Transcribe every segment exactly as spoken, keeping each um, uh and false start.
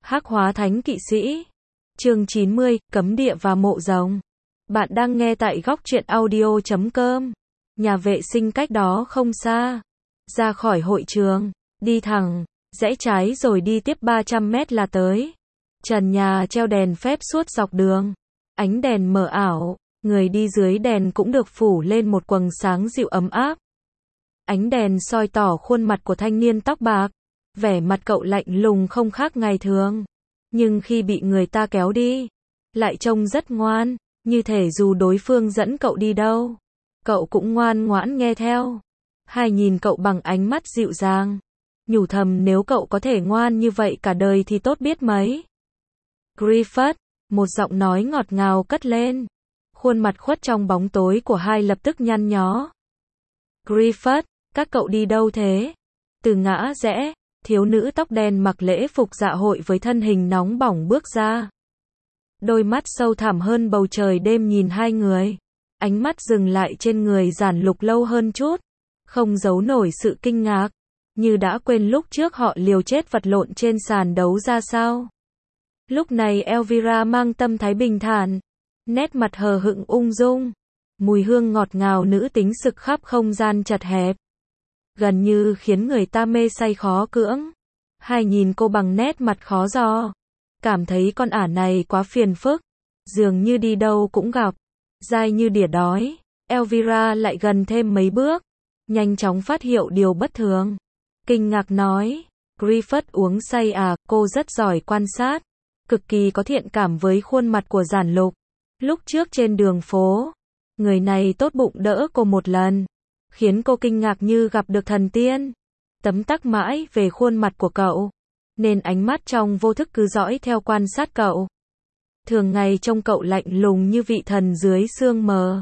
Hắc hóa thánh kỵ sĩ. Chương chín mươi, cấm địa và mộ rồng. Bạn đang nghe tại góc truyện audio chấm com. Nhà vệ sinh cách đó không xa. Ra khỏi hội trường, đi thẳng, rẽ trái rồi đi tiếp ba trăm mét là tới. Trần nhà treo đèn phép suốt dọc đường. Ánh đèn mờ ảo, người đi dưới đèn cũng được phủ lên một quầng sáng dịu ấm áp. Ánh đèn soi tỏ khuôn mặt của thanh niên tóc bạc. Vẻ mặt cậu lạnh lùng không khác ngày thường. Nhưng khi bị người ta kéo đi, lại trông rất ngoan, như thể dù đối phương dẫn cậu đi đâu, cậu cũng ngoan ngoãn nghe theo. Hai nhìn cậu bằng ánh mắt dịu dàng, nhủ thầm nếu cậu có thể ngoan như vậy cả đời thì tốt biết mấy. Griffith, một giọng nói ngọt ngào cất lên. Khuôn mặt khuất trong bóng tối của hai lập tức nhăn nhó. Griffith, các cậu đi đâu thế? Từ ngã rẽ, thiếu nữ tóc đen mặc lễ phục dạ hội với thân hình nóng bỏng bước ra. Đôi mắt sâu thẳm hơn bầu trời đêm nhìn hai người. Ánh mắt dừng lại trên người Giản Lục lâu hơn chút. Không giấu nổi sự kinh ngạc. Như đã quên lúc trước họ liều chết vật lộn trên sàn đấu ra sao. Lúc này Elvira mang tâm thái bình thản. Nét mặt hờ hững ung dung. Mùi hương ngọt ngào nữ tính sực khắp không gian chật hẹp. Gần như khiến người ta mê say khó cưỡng. Hai nhìn cô bằng nét mặt khó dò. Cảm thấy con ả này quá phiền phức. Dường như đi đâu cũng gặp. Dai như đỉa đói. Elvira lại gần thêm mấy bước. Nhanh chóng phát hiện điều bất thường. Kinh ngạc nói. Griffith uống say à, cô rất giỏi quan sát. Cực kỳ có thiện cảm với khuôn mặt của Giản Lục. Lúc trước trên đường phố, người này tốt bụng đỡ cô một lần. Khiến cô kinh ngạc như gặp được thần tiên. Tấm tắc mãi về khuôn mặt của cậu. Nên ánh mắt trong vô thức cứ dõi theo quan sát cậu. Thường ngày trông cậu lạnh lùng như vị thần dưới sương mờ.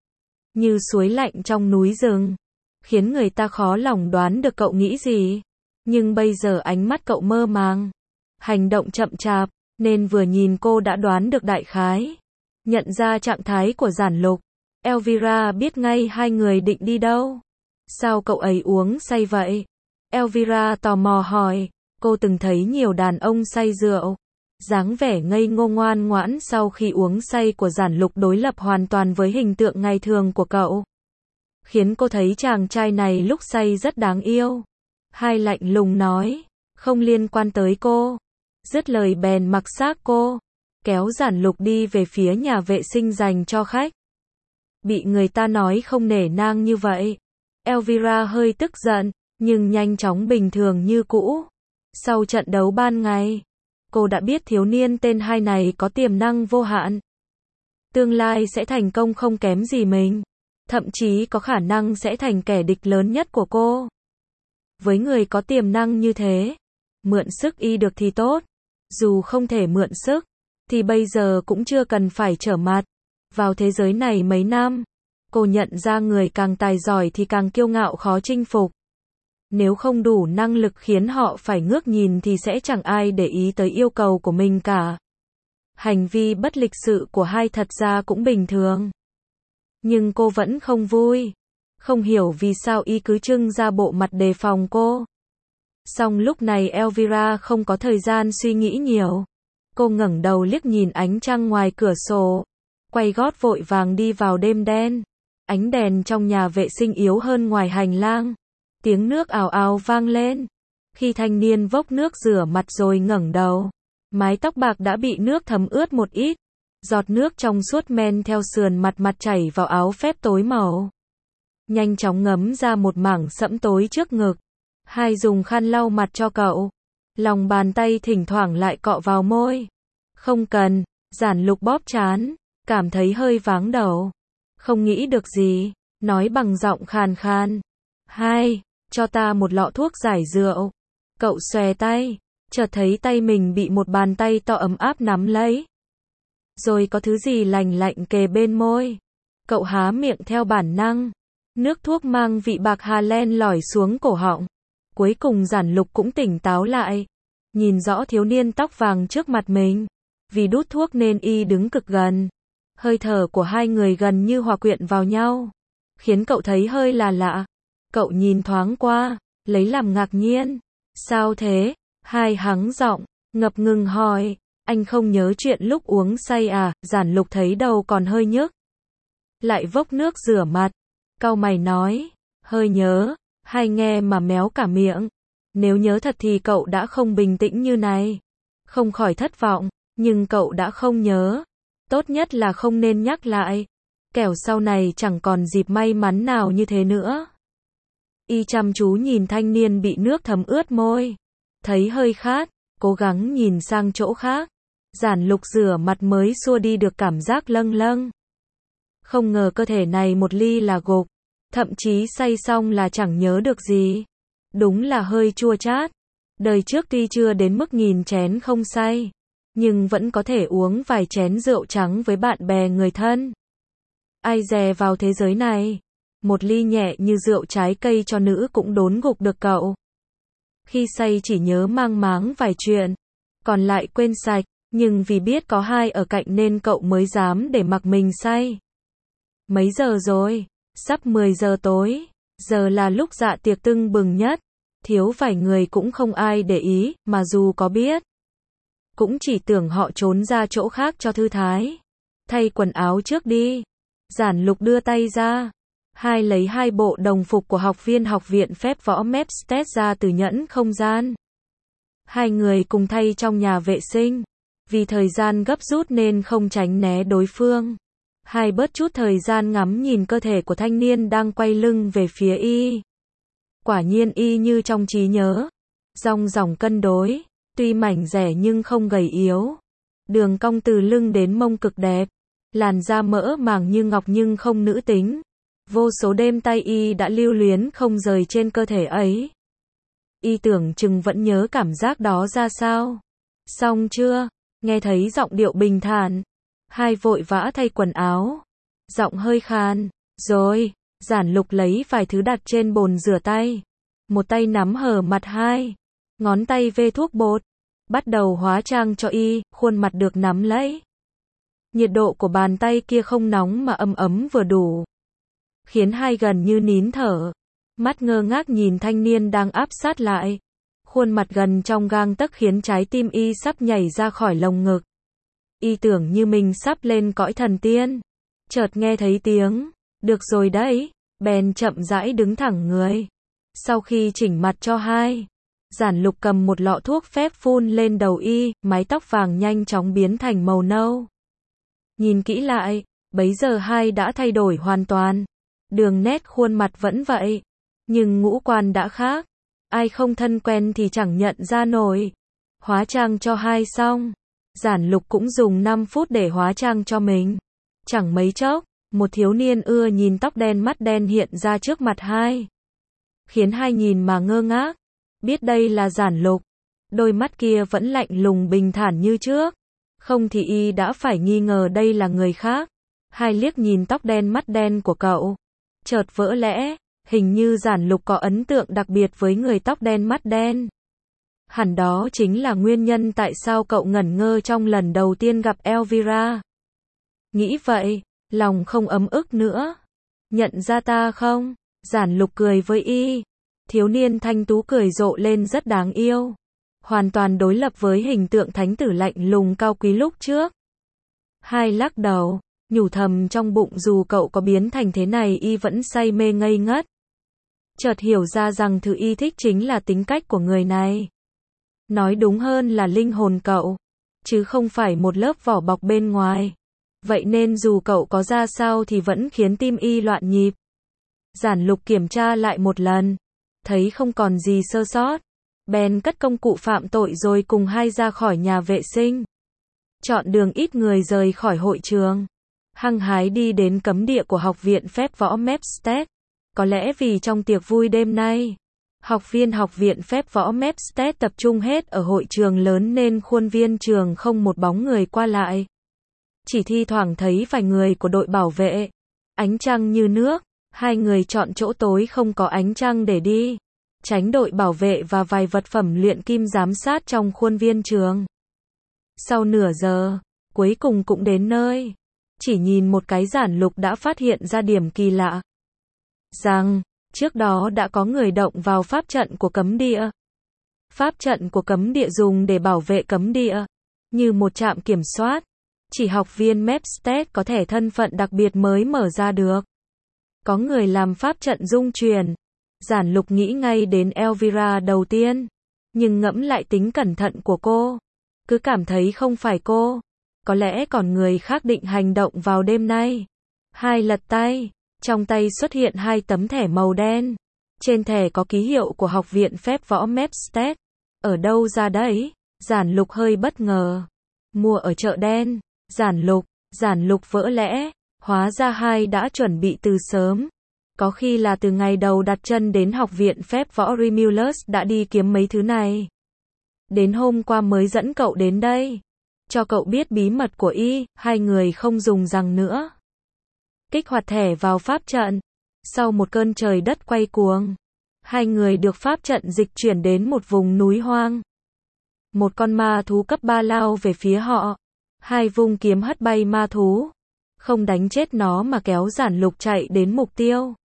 Như suối lạnh trong núi rừng. Khiến người ta khó lòng đoán được cậu nghĩ gì. Nhưng bây giờ ánh mắt cậu mơ màng. Hành động chậm chạp. Nên vừa nhìn cô đã đoán được đại khái. Nhận ra trạng thái của Giản Lục. Elvira biết ngay hai người định đi đâu. Sao cậu ấy uống say vậy? Elvira tò mò hỏi. Cô từng thấy nhiều đàn ông say rượu. Dáng vẻ ngây ngô ngoan ngoãn sau khi uống say của Giản Lục đối lập hoàn toàn với hình tượng ngày thường của cậu. Khiến cô thấy chàng trai này lúc say rất đáng yêu. Hai lạnh lùng nói. Không liên quan tới cô. Dứt lời bèn mặc xác cô. Kéo Giản Lục đi về phía nhà vệ sinh dành cho khách. Bị người ta nói không nể nang như vậy. Elvira hơi tức giận, nhưng nhanh chóng bình thường như cũ. Sau trận đấu ban ngày, cô đã biết thiếu niên tên hai này có tiềm năng vô hạn. Tương lai sẽ thành công không kém gì mình. Thậm chí có khả năng sẽ thành kẻ địch lớn nhất của cô. Với người có tiềm năng như thế, mượn sức y được thì tốt. Dù không thể mượn sức, thì bây giờ cũng chưa cần phải trở mặt. Vào thế giới này mấy năm, cô nhận ra người càng tài giỏi thì càng kiêu ngạo khó chinh phục. Nếu không đủ năng lực khiến họ phải ngước nhìn thì sẽ chẳng ai để ý tới yêu cầu của mình cả. Hành vi bất lịch sự của hai thật ra cũng bình thường. Nhưng cô vẫn không vui. Không hiểu vì sao y cứ trưng ra bộ mặt đề phòng cô. Song lúc này Elvira không có thời gian suy nghĩ nhiều. Cô ngẩng đầu liếc nhìn ánh trăng ngoài cửa sổ. Quay gót vội vàng đi vào đêm đen. Ánh đèn trong nhà vệ sinh yếu hơn ngoài hành lang. Tiếng nước ào ào vang lên. Khi thanh niên vốc nước rửa mặt rồi ngẩng đầu, mái tóc bạc đã bị nước thấm ướt một ít. Giọt nước trong suốt men theo sườn mặt mặt chảy vào áo phép tối màu. Nhanh chóng ngấm ra một mảng sẫm tối trước ngực. Hai dùng khăn lau mặt cho cậu. Lòng bàn tay thỉnh thoảng lại cọ vào môi. Không cần, Giản Lục bóp trán. Cảm thấy hơi váng đầu. Không nghĩ được gì. Nói bằng giọng khàn khan. Hai, cho ta một lọ thuốc giải rượu. Cậu xòe tay. Chợt thấy tay mình bị một bàn tay to ấm áp nắm lấy. Rồi có thứ gì lành lạnh kề bên môi. Cậu há miệng theo bản năng. Nước thuốc mang vị bạc hà len lỏi xuống cổ họng. Cuối cùng Giản Lục cũng tỉnh táo lại. Nhìn rõ thiếu niên tóc vàng trước mặt mình. Vì đút thuốc nên y đứng cực gần. Hơi thở của hai người gần như hòa quyện vào nhau. Khiến cậu thấy hơi là lạ. Cậu nhìn thoáng qua, lấy làm ngạc nhiên. Sao thế? Hai hắng giọng. Ngập ngừng hỏi, anh không nhớ chuyện lúc uống say à? Giản Lục thấy đầu còn hơi nhức. Lại vốc nước rửa mặt. Cau mày nói, hơi nhớ, hay nghe mà méo cả miệng. Nếu nhớ thật thì cậu đã không bình tĩnh như này. Không khỏi thất vọng, nhưng cậu đã không nhớ. Tốt nhất là không nên nhắc lại. Kẻo sau này chẳng còn dịp may mắn nào như thế nữa. Y chăm chú nhìn thanh niên bị nước thấm ướt môi. Thấy hơi khát, cố gắng nhìn sang chỗ khác. Giản Lục rửa mặt mới xua đi được cảm giác lâng lâng. Không ngờ cơ thể này một ly là gục. Thậm chí say xong là chẳng nhớ được gì. Đúng là hơi chua chát. Đời trước tuy chưa đến mức nghìn chén không say, nhưng vẫn có thể uống vài chén rượu trắng với bạn bè người thân. Ai dè vào thế giới này, một ly nhẹ như rượu trái cây cho nữ cũng đốn gục được cậu. Khi say chỉ nhớ mang máng vài chuyện, còn lại quên sạch, nhưng vì biết có hai ở cạnh nên cậu mới dám để mặc mình say. Mấy giờ rồi? Sắp mười giờ tối, giờ là lúc dạ tiệc tưng bừng nhất. Thiếu vài người cũng không ai để ý, mà dù có biết, cũng chỉ tưởng họ trốn ra chỗ khác cho thư thái. Thay quần áo trước đi. Giản Lục đưa tay ra. Hai lấy hai bộ đồng phục của học viên học viện phép võ Mepstet ra từ nhẫn không gian. Hai người cùng thay trong nhà vệ sinh. Vì thời gian gấp rút nên không tránh né đối phương. Hai bớt chút thời gian ngắm nhìn cơ thể của thanh niên đang quay lưng về phía y. Quả nhiên y như trong trí nhớ. Dong dỏng cân đối. Tuy mảnh rẻ nhưng không gầy yếu. Đường cong từ lưng đến mông cực đẹp. Làn da mỡ màng như ngọc nhưng không nữ tính. Vô số đêm tay y đã lưu luyến không rời trên cơ thể ấy. Y tưởng chừng vẫn nhớ cảm giác đó ra sao. Xong chưa? Nghe thấy giọng điệu bình thản. Hai vội vã thay quần áo. Giọng hơi khàn. Rồi. Giản Lục lấy vài thứ đặt trên bồn rửa tay. Một tay nắm hở mặt hai. Ngón tay vê thuốc bột. Bắt đầu hóa trang cho y, khuôn mặt được nắm lấy. Nhiệt độ của bàn tay kia không nóng mà ấm ấm vừa đủ. Khiến hai gần như nín thở. Mắt ngơ ngác nhìn thanh niên đang áp sát lại. Khuôn mặt gần trong gang tấc khiến trái tim y sắp nhảy ra khỏi lồng ngực. Y tưởng như mình sắp lên cõi thần tiên. Chợt nghe thấy tiếng. Được rồi đấy. Bèn chậm rãi đứng thẳng người. Sau khi chỉnh mặt cho hai, Giản Lục cầm một lọ thuốc phép phun lên đầu y, mái tóc vàng nhanh chóng biến thành màu nâu. Nhìn kỹ lại, bấy giờ hai đã thay đổi hoàn toàn. Đường nét khuôn mặt vẫn vậy, nhưng ngũ quan đã khác. Ai không thân quen thì chẳng nhận ra nổi. Hóa trang cho hai xong, Giản Lục cũng dùng năm phút để hóa trang cho mình. Chẳng mấy chốc, một thiếu niên ưa nhìn tóc đen mắt đen hiện ra trước mặt hai. Khiến hai nhìn mà ngơ ngác. Biết đây là Giản Lục. Đôi mắt kia vẫn lạnh lùng bình thản như trước. Không thì y đã phải nghi ngờ đây là người khác. Hai liếc nhìn tóc đen mắt đen của cậu. Chợt vỡ lẽ, hình như Giản Lục có ấn tượng đặc biệt với người tóc đen mắt đen. Hẳn đó chính là nguyên nhân tại sao cậu ngẩn ngơ trong lần đầu tiên gặp Elvira. Nghĩ vậy, lòng không ấm ức nữa. Nhận ra ta không? Giản Lục cười với y. Thiếu niên thanh tú cười rộ lên rất đáng yêu. Hoàn toàn đối lập với hình tượng thánh tử lạnh lùng cao quý lúc trước. Hai lắc đầu, nhủ thầm trong bụng dù cậu có biến thành thế này y vẫn say mê ngây ngất. Chợt hiểu ra rằng thứ y thích chính là tính cách của người này. Nói đúng hơn là linh hồn cậu, chứ không phải một lớp vỏ bọc bên ngoài. Vậy nên dù cậu có ra sao thì vẫn khiến tim y loạn nhịp. Giản Lục kiểm tra lại một lần, thấy không còn gì sơ sót. Bèn cất công cụ phạm tội rồi cùng hai ra khỏi nhà vệ sinh. Chọn đường ít người rời khỏi hội trường. Hăng hái đi đến cấm địa của học viện phép võ Mepstet. Có lẽ vì trong tiệc vui đêm nay, học viên học viện phép võ Mepstet tập trung hết ở hội trường lớn nên khuôn viên trường không một bóng người qua lại. Chỉ thi thoảng thấy vài người của đội bảo vệ. Ánh trăng như nước, hai người chọn chỗ tối không có ánh trăng để đi. Tránh đội bảo vệ và vài vật phẩm luyện kim giám sát trong khuôn viên trường. Sau nửa giờ, cuối cùng cũng đến nơi. Chỉ nhìn một cái Giản Lục đã phát hiện ra điểm kỳ lạ. Rằng, trước đó đã có người động vào pháp trận của cấm địa. Pháp trận của cấm địa dùng để bảo vệ cấm địa, như một trạm kiểm soát. Chỉ học viên Mepstead có thể thân phận đặc biệt mới mở ra được. Có người làm pháp trận dung truyền. Giản Lục nghĩ ngay đến Elvira đầu tiên. Nhưng ngẫm lại tính cẩn thận của cô. Cứ cảm thấy không phải cô. Có lẽ còn người khác định hành động vào đêm nay. Hai lật tay. Trong tay xuất hiện hai tấm thẻ màu đen. Trên thẻ có ký hiệu của Học viện Phép võ Mepstead. Ở đâu ra đấy? Giản Lục hơi bất ngờ. Mua ở chợ đen. Giản Lục, Giản Lục vỡ lẽ. Hóa ra hai đã chuẩn bị từ sớm. Có khi là từ ngày đầu đặt chân đến Học viện Phép võ Remulus đã đi kiếm mấy thứ này. Đến hôm qua mới dẫn cậu đến đây. Cho cậu biết bí mật của y, hai người không dùng rằng nữa. Kích hoạt thẻ vào pháp trận. Sau một cơn trời đất quay cuồng, hai người được pháp trận dịch chuyển đến một vùng núi hoang. Một con ma thú cấp ba lao về phía họ. Hai vung kiếm hất bay ma thú. Không đánh chết nó mà kéo Giản Lục chạy đến mục tiêu.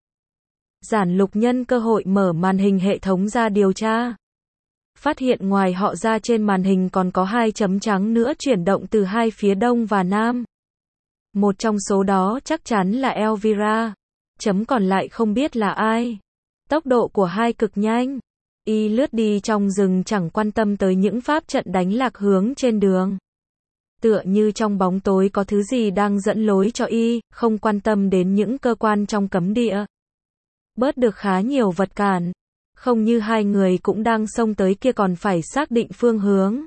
Giản Lục nhân cơ hội mở màn hình hệ thống ra điều tra. Phát hiện ngoài họ ra trên màn hình còn có hai chấm trắng nữa chuyển động từ hai phía đông và nam. Một trong số đó chắc chắn là Elvira. Chấm còn lại không biết là ai. Tốc độ của hai cực nhanh. Y lướt đi trong rừng chẳng quan tâm tới những pháp trận đánh lạc hướng trên đường. Tựa như trong bóng tối có thứ gì đang dẫn lối cho y, không quan tâm đến những cơ quan trong cấm địa. Bớt được khá nhiều vật cản. Không như hai người cũng đang xông tới kia còn phải xác định phương hướng.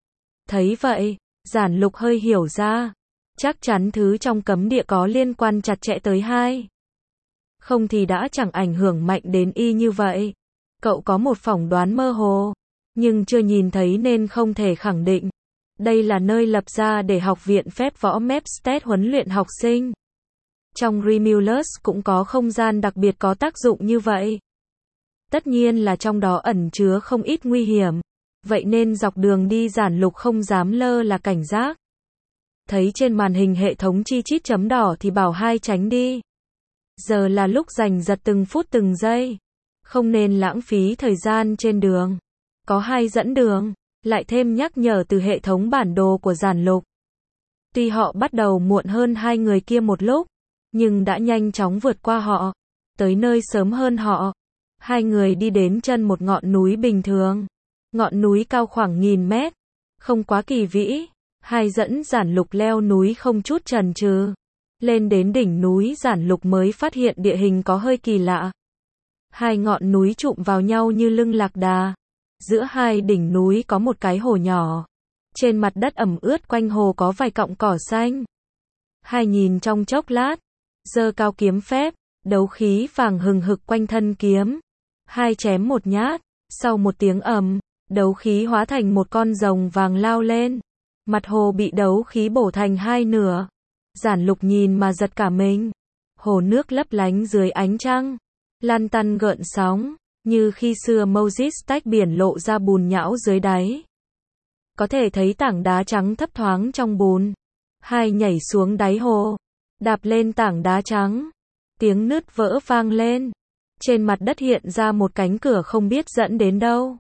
Thấy vậy, Giản Lục hơi hiểu ra. Chắc chắn thứ trong cấm địa có liên quan chặt chẽ tới hai. Không thì đã chẳng ảnh hưởng mạnh đến y như vậy. Cậu có một phỏng đoán mơ hồ, nhưng chưa nhìn thấy nên không thể khẳng định. Đây là nơi lập ra để Học viện Phép võ Mepstead huấn luyện học sinh. Trong Remulus cũng có không gian đặc biệt có tác dụng như vậy. Tất nhiên là trong đó ẩn chứa không ít nguy hiểm. Vậy nên dọc đường đi Giản Lục không dám lơ là cảnh giác. Thấy trên màn hình hệ thống chi chít chấm đỏ thì bảo hai tránh đi. Giờ là lúc giành giật từng phút từng giây. Không nên lãng phí thời gian trên đường. Có hai dẫn đường, lại thêm nhắc nhở từ hệ thống bản đồ của Giản Lục. Tuy họ bắt đầu muộn hơn hai người kia một lúc, nhưng đã nhanh chóng vượt qua họ, tới nơi sớm hơn họ. Hai người đi đến chân một ngọn núi bình thường. Ngọn núi cao khoảng nghìn mét, không quá kỳ vĩ. Hai dẫn Giản Lục leo núi không chút chần chừ. Lên đến đỉnh núi Giản Lục mới phát hiện địa hình có hơi kỳ lạ. Hai ngọn núi chụm vào nhau như lưng lạc đà. Giữa hai đỉnh núi có một cái hồ nhỏ. Trên mặt đất ẩm ướt quanh hồ có vài cọng cỏ xanh. Hai nhìn trong chốc lát, giơ cao kiếm phép, đấu khí vàng hừng hực quanh thân kiếm. Hai chém một nhát, sau một tiếng ầm, đấu khí hóa thành một con rồng vàng lao lên. Mặt hồ bị đấu khí bổ thành hai nửa. Giản Lục nhìn mà giật cả mình. Hồ nước lấp lánh dưới ánh trăng, lăn tăn gợn sóng, như khi xưa Moses tách biển lộ ra bùn nhão dưới đáy. Có thể thấy tảng đá trắng thấp thoáng trong bùn. Hai nhảy xuống đáy hồ, đạp lên tảng đá trắng. Tiếng nứt vỡ vang lên. Trên mặt đất hiện ra một cánh cửa không biết dẫn đến đâu.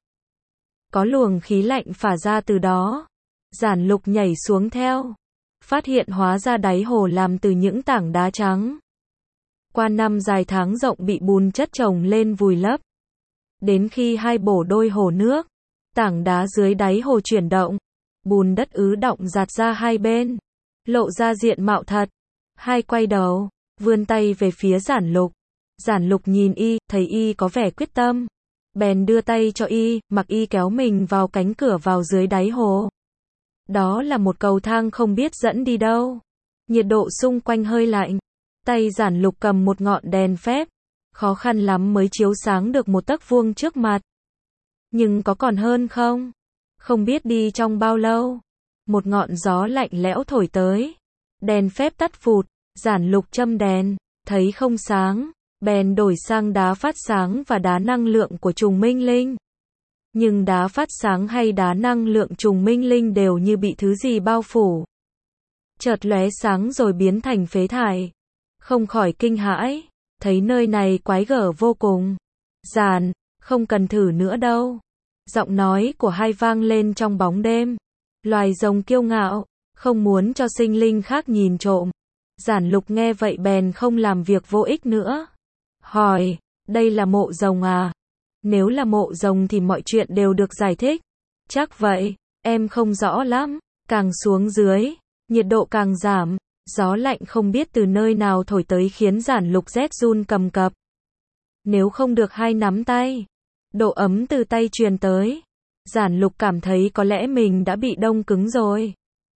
Có luồng khí lạnh phả ra từ đó. Giản Lục nhảy xuống theo. Phát hiện hóa ra đáy hồ làm từ những tảng đá trắng. Qua năm dài tháng rộng bị bùn chất chồng lên vùi lấp. Đến khi hai bổ đôi hồ nước, tảng đá dưới đáy hồ chuyển động. Bùn đất ứ đọng dạt ra hai bên. Lộ ra diện mạo thật. Hai quay đầu, vươn tay về phía Giản Lục. Giản Lục nhìn y, thấy y có vẻ quyết tâm. Bèn đưa tay cho y, mặc y kéo mình vào cánh cửa vào dưới đáy hồ. Đó là một cầu thang không biết dẫn đi đâu. Nhiệt độ xung quanh hơi lạnh. Tay Giản Lục cầm một ngọn đèn phép. Khó khăn lắm mới chiếu sáng được một tấc vuông trước mặt. Nhưng có còn hơn không? Không biết đi trong bao lâu. Một ngọn gió lạnh lẽo thổi tới. Đèn phép tắt phụt. Giản Lục châm đèn, thấy không sáng. Bèn đổi sang đá phát sáng và đá năng lượng của trùng minh linh. Nhưng đá phát sáng hay đá năng lượng trùng minh linh đều như bị thứ gì bao phủ. Chợt lóe sáng rồi biến thành phế thải. Không khỏi kinh hãi, thấy nơi này quái gở vô cùng. Giản, không cần thử nữa đâu. Giọng nói của hai vang lên trong bóng đêm. Loài rồng kiêu ngạo, không muốn cho sinh linh khác nhìn trộm. Giản Lục nghe vậy bèn không làm việc vô ích nữa. Hỏi, đây là mộ rồng à? Nếu là mộ rồng thì mọi chuyện đều được giải thích. Chắc vậy, em không rõ lắm. Càng xuống dưới, nhiệt độ càng giảm, gió lạnh không biết từ nơi nào thổi tới khiến Giản Lục rét run cầm cập. Nếu không được hai nắm tay, độ ấm từ tay truyền tới, Giản Lục cảm thấy có lẽ mình đã bị đông cứng rồi.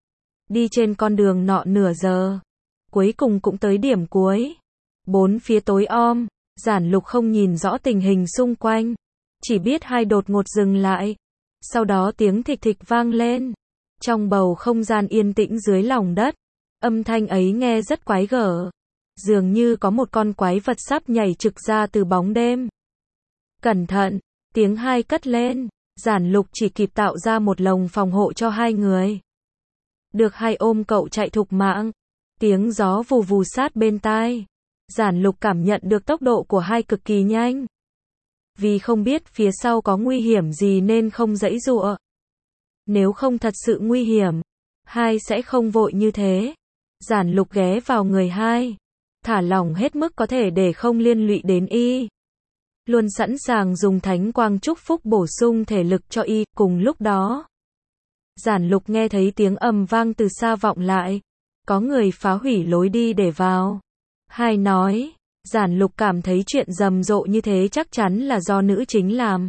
Đi trên con đường nọ nửa giờ, cuối cùng cũng tới điểm cuối. Bốn phía tối om, Giản Lục không nhìn rõ tình hình xung quanh, chỉ biết hai đột ngột dừng lại. Sau đó tiếng thịch thịch vang lên. Trong bầu không gian yên tĩnh dưới lòng đất, âm thanh ấy nghe rất quái gở. Dường như có một con quái vật sắp nhảy trực ra từ bóng đêm. Cẩn thận, tiếng hai cất lên. Giản Lục chỉ kịp tạo ra một lồng phòng hộ cho hai người. Được hai ôm cậu chạy thục mạng. Tiếng gió vù vù sát bên tai. Giản Lục cảm nhận được tốc độ của hai cực kỳ nhanh. Vì không biết phía sau có nguy hiểm gì nên không giãy giụa. Nếu không thật sự nguy hiểm, hai sẽ không vội như thế. Giản Lục ghé vào người hai, thả lỏng hết mức có thể để không liên lụy đến y. Luôn sẵn sàng dùng thánh quang chúc phúc bổ sung thể lực cho y. Cùng lúc đó, Giản Lục nghe thấy tiếng ầm vang từ xa vọng lại. Có người phá hủy lối đi để vào. Hai nói, Giản Lục cảm thấy chuyện rầm rộ như thế chắc chắn là do nữ chính làm.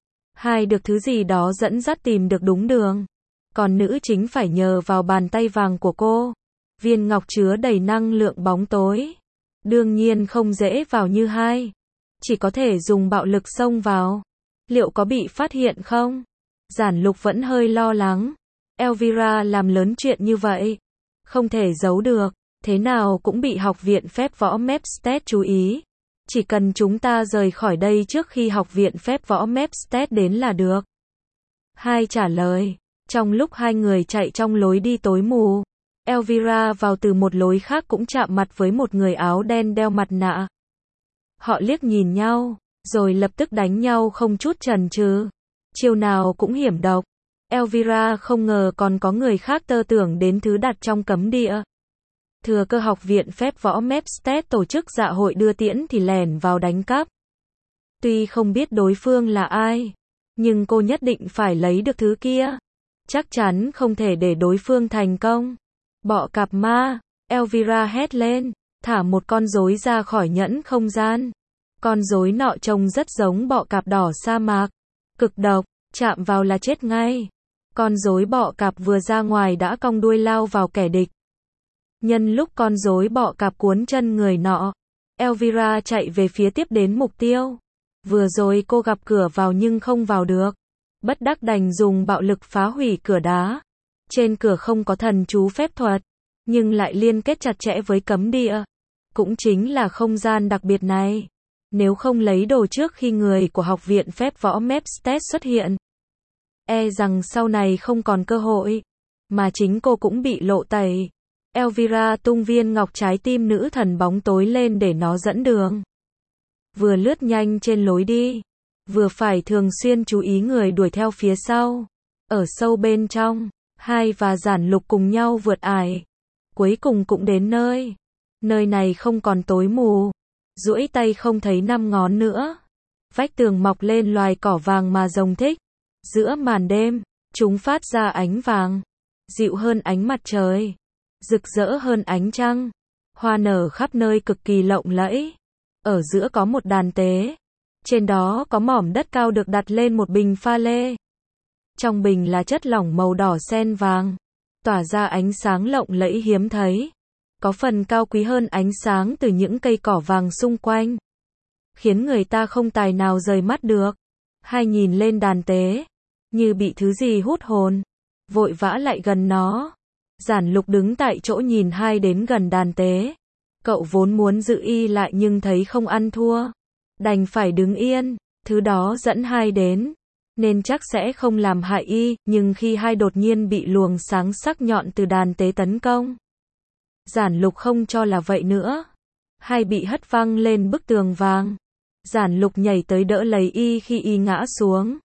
Hai được thứ gì đó dẫn dắt tìm được đúng đường. Còn nữ chính phải nhờ vào bàn tay vàng của cô. Viên ngọc chứa đầy năng lượng bóng tối. Đương nhiên không dễ vào như hai. Chỉ có thể dùng bạo lực xông vào. Liệu có bị phát hiện không? Giản Lục vẫn hơi lo lắng. Elvira làm lớn chuyện như vậy. Không thể giấu được. Thế nào cũng bị học viện phép võ Mepstead chú ý. Chỉ cần chúng ta rời khỏi đây trước khi học viện phép võ Mepstead đến là được. Hai trả lời. Trong lúc hai người chạy trong lối đi tối mù, Elvira vào từ một lối khác cũng chạm mặt với một người áo đen đeo mặt nạ. Họ liếc nhìn nhau, rồi lập tức đánh nhau không chút chần chừ. Chiêu nào cũng hiểm độc. Elvira không ngờ còn có người khác tơ tưởng đến thứ đặt trong cấm địa. Thừa cơ học viện phép võ Mepstead tổ chức dạ hội đưa tiễn thì lẻn vào đánh cắp. Tuy không biết đối phương là ai, nhưng cô nhất định phải lấy được thứ kia. Chắc chắn không thể để đối phương thành công. Bọ cạp ma, Elvira hét lên, thả một con rối ra khỏi nhẫn không gian. Con rối nọ trông rất giống bọ cạp đỏ sa mạc. Cực độc, chạm vào là chết ngay. Con rối bọ cạp vừa ra ngoài đã cong đuôi lao vào kẻ địch. Nhân lúc con rối bọ cạp cuốn chân người nọ, Elvira chạy về phía tiếp đến mục tiêu. Vừa rồi cô gặp cửa vào nhưng không vào được. Bất đắc đành dùng bạo lực phá hủy cửa đá. Trên cửa không có thần chú phép thuật, nhưng lại liên kết chặt chẽ với cấm địa. Cũng chính là không gian đặc biệt này. Nếu không lấy đồ trước khi người của học viện phép võ Mepstead xuất hiện, e rằng sau này không còn cơ hội. Mà chính cô cũng bị lộ tẩy. Elvira tung viên ngọc trái tim nữ thần bóng tối lên để nó dẫn đường. Vừa lướt nhanh trên lối đi, vừa phải thường xuyên chú ý người đuổi theo phía sau. Ở sâu bên trong, hai và Giản Lục cùng nhau vượt ải. Cuối cùng cũng đến nơi. Nơi này không còn tối mù. Duỗi tay không thấy năm ngón nữa. Vách tường mọc lên loài cỏ vàng mà rồng thích. Giữa màn đêm, chúng phát ra ánh vàng. Dịu hơn ánh mặt trời. Rực rỡ hơn ánh trăng. Hoa nở khắp nơi cực kỳ lộng lẫy. Ở giữa có một đàn tế. Trên đó có mỏm đất cao được đặt lên một bình pha lê. Trong bình là chất lỏng màu đỏ sen vàng, tỏa ra ánh sáng lộng lẫy hiếm thấy. Có phần cao quý hơn ánh sáng từ những cây cỏ vàng xung quanh, khiến người ta không tài nào rời mắt được. Hai nhìn lên đàn tế, như bị thứ gì hút hồn, vội vã lại gần nó. Giản Lục đứng tại chỗ nhìn hai đến gần đàn tế. Cậu vốn muốn giữ y lại nhưng thấy không ăn thua, đành phải đứng yên. Thứ đó dẫn hai đến, nên chắc sẽ không làm hại y, nhưng khi hai đột nhiên bị luồng sáng sắc nhọn từ đàn tế tấn công. Giản Lục không cho là vậy nữa. Hai bị hất văng lên bức tường vàng. Giản Lục nhảy tới đỡ lấy y khi y ngã xuống.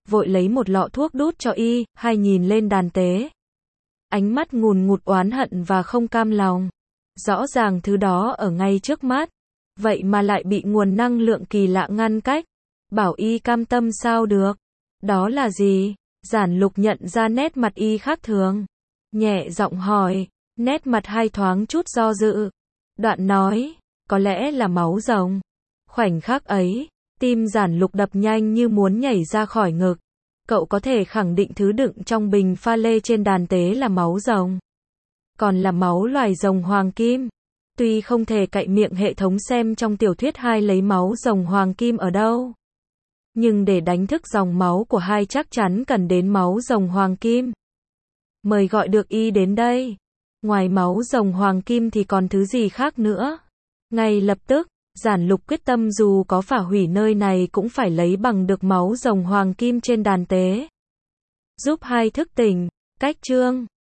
vội lấy một lọ thuốc đút cho y, hay nhìn lên đàn tế. Ánh mắt ngùn ngụt oán hận và không cam lòng. Rõ ràng thứ đó ở ngay trước mắt, vậy mà lại bị nguồn năng lượng kỳ lạ ngăn cách. Bảo y cam tâm sao được? Đó là gì? Giản Lục nhận ra nét mặt y khác thường. Nhẹ giọng hỏi, nét mặt hay thoáng chút do dự. Đoạn nói, có lẽ là máu rồng. Khoảnh khắc ấy, tim Giản Lục đập nhanh như muốn nhảy ra khỏi ngực. Cậu có thể khẳng định thứ đựng trong bình pha lê trên đàn tế là máu rồng. Còn là máu loài rồng hoàng kim. Tuy không thể cậy miệng hệ thống xem trong tiểu thuyết hai lấy máu rồng hoàng kim ở đâu. Nhưng để đánh thức dòng máu của hai chắc chắn cần đến máu rồng hoàng kim. Mời gọi được y đến đây. Ngoài máu rồng hoàng kim thì còn thứ gì khác nữa? Ngay lập tức, Giản Lục quyết tâm dù có phá hủy nơi này cũng phải lấy bằng được máu rồng hoàng kim trên đàn tế. Giúp hai thức tỉnh, cách chương